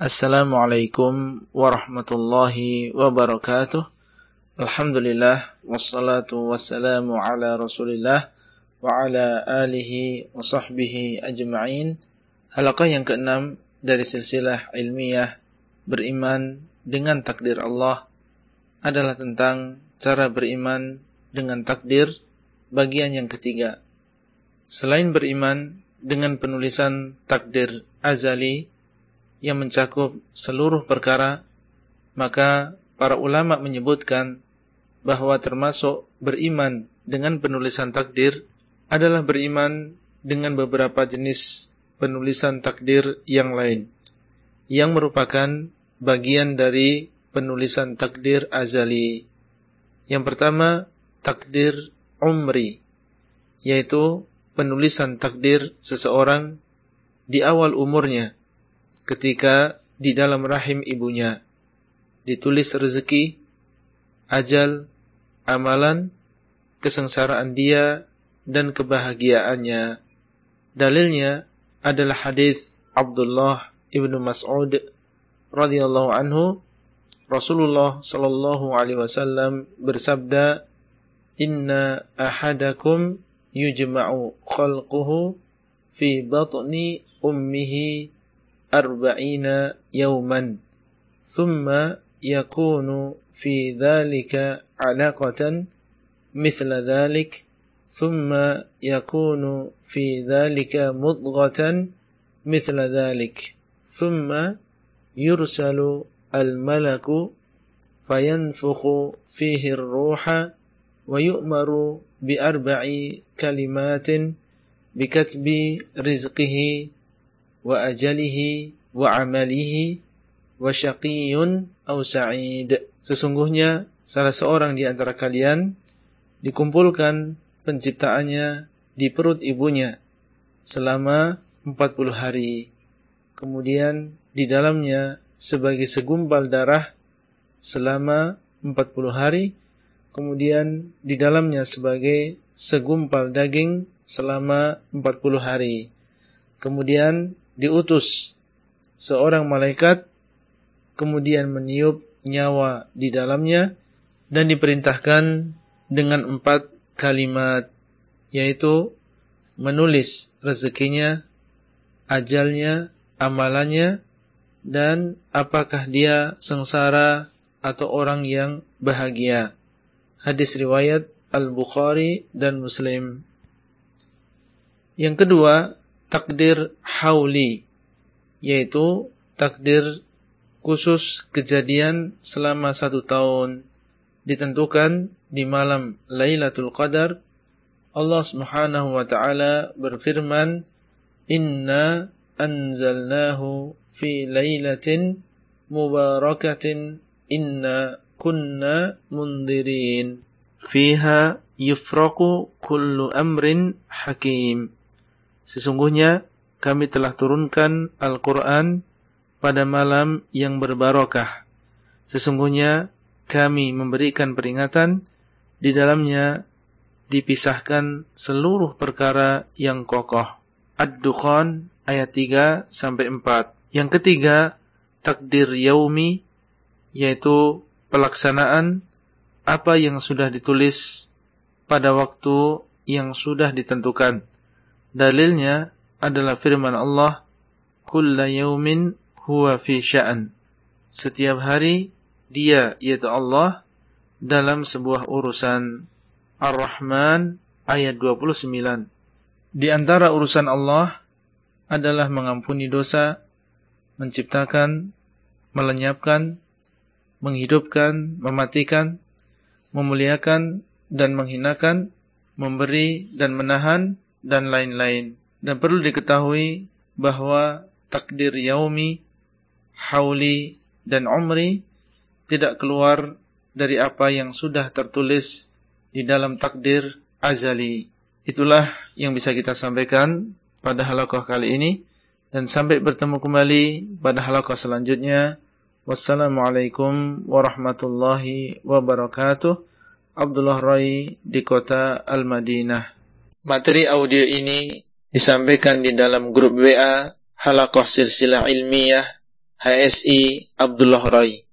Assalamualaikum warahmatullahi wabarakatuh. Alhamdulillah, wassalatu wassalamu ala rasulillah wa ala alihi wa sahbihi ajma'in. Halaqah yang ke-6 dari silsilah ilmiah beriman dengan takdir Allah adalah tentang cara beriman dengan takdir bagian yang ketiga. Selain beriman dengan penulisan takdir azali yang mencakup seluruh perkara, maka para ulama menyebutkan bahwa termasuk beriman dengan penulisan takdir adalah beriman dengan beberapa jenis penulisan takdir yang lain, yang merupakan bagian dari penulisan takdir azali. Yang pertama, takdir umri, yaitu penulisan takdir seseorang di awal umurnya, ketika di dalam rahim ibunya, ditulis rezeki, ajal, amalan, kesengsaraan dia, dan kebahagiaannya. Dalilnya adalah hadis Abdullah ibnu Mas'ud radhiyallahu anhu. Rasulullah sallallahu alaihi wasallam bersabda, "Inna ahadakum yujma'u khalquhu fi batni ummihi 40 yawman, thumma yakunu fi dhalika 'alaqatan mithla dhalik, thumma yakunu fi dhalika mudghatan mithla dhalik, thumma yursalu al-malaku fayanfukhu fihi ar-ruha wa yu'maru bi 4 kalimatin bikatbi rizqihi wa ajalihi wa amalihi wa syaqiyyun aw sa'id." Sesungguhnya salah seorang di antara kalian dikumpulkan penciptaannya di perut ibunya selama 40 hari. Kemudian di dalamnya sebagai segumpal darah selama 40 hari. Kemudian di dalamnya sebagai segumpal daging selama 40 hari. Kemudian diutus seorang malaikat, kemudian meniup nyawa di dalamnya, dan diperintahkan dengan 4 kalimat, yaitu menulis rezekinya, ajalnya, amalannya, dan apakah dia sengsara atau orang yang bahagia. Hadis riwayat Al-Bukhari dan Muslim. Yang kedua, takdir hauli, yaitu takdir khusus kejadian selama 1 tahun, ditentukan di malam Lailatul Qadar. Allah Subhanahu wa ta'ala berfirman, "Inna anzalnahu fi lailatin mubarakatin inna kunna mundirin fiha yufraqu kullu amrin hakim." Sesungguhnya kami telah turunkan Al-Quran pada malam yang berbarokah. Sesungguhnya kami memberikan peringatan, di dalamnya dipisahkan seluruh perkara yang kokoh. Ad-Dukhan ayat 3-4. Yang ketiga, takdir yaumi, yaitu pelaksanaan apa yang sudah ditulis pada waktu yang sudah ditentukan. Dalilnya adalah firman Allah, "Kulla yaumin huwa fi sya'an." Setiap hari dia, yaitu Allah, dalam sebuah urusan. Ar-Rahman ayat 29. Di antara urusan Allah adalah mengampuni dosa, menciptakan, melenyapkan, menghidupkan, mematikan, memuliakan dan menghinakan, memberi dan menahan, dan lain-lain. Dan perlu diketahui bahwa takdir yaumi, hauli, dan umri tidak keluar dari apa yang sudah tertulis di dalam takdir azali. Itulah yang bisa kita sampaikan pada halaqah kali ini, dan sampai bertemu kembali pada halaqah selanjutnya. Wassalamualaikum warahmatullahi wabarakatuh. Abdullah Rai di kota Al-Madinah. Materi audio ini disampaikan di dalam grup WA Halaqah Silsilah Ilmiah HSI Abdullah Rai.